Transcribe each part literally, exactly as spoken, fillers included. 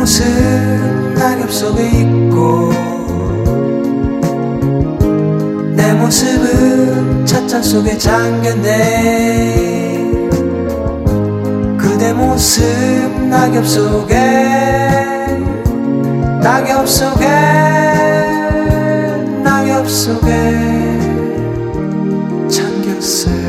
모습 낙엽 속에 있고 내 모습은 찻잔 속에 잠겼네. 그대 모습 낙엽 속에 낙엽 속에 낙엽 속에 잠겼어요.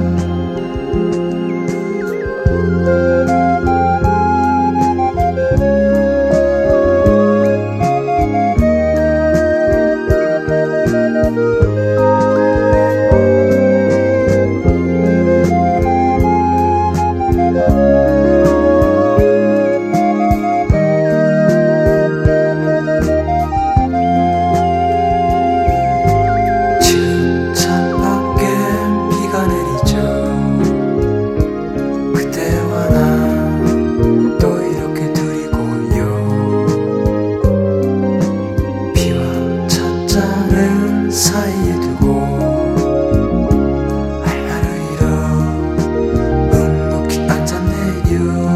사이에 두고 알바를 잃어 묵묵히 앉았네요.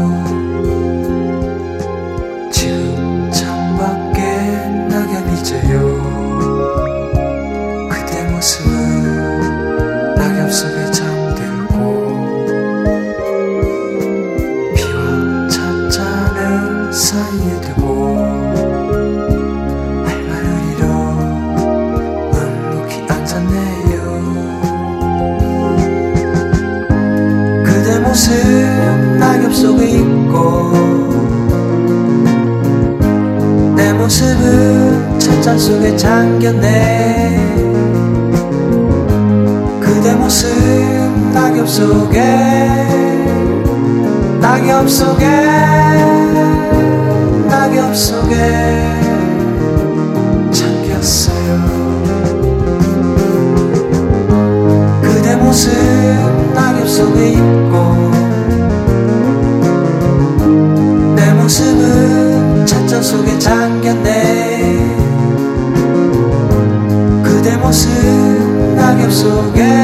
지금 창밖에 낙엽이 져요. 그대 모습은 낙엽 속에 잠들고 비와 찻잔을 사이에 두고 그대 모습 낙엽 속에 있고 내 모습은 찻잔 속에 잠겼네. 그대 모습 낙엽 속에 낙엽 속에 낙엽 속에 잠겼어요. 그대 모습 낙엽 속에 있고 내 모습은 찻잔 속에 잠겼네. 그대 모습 낙엽 속에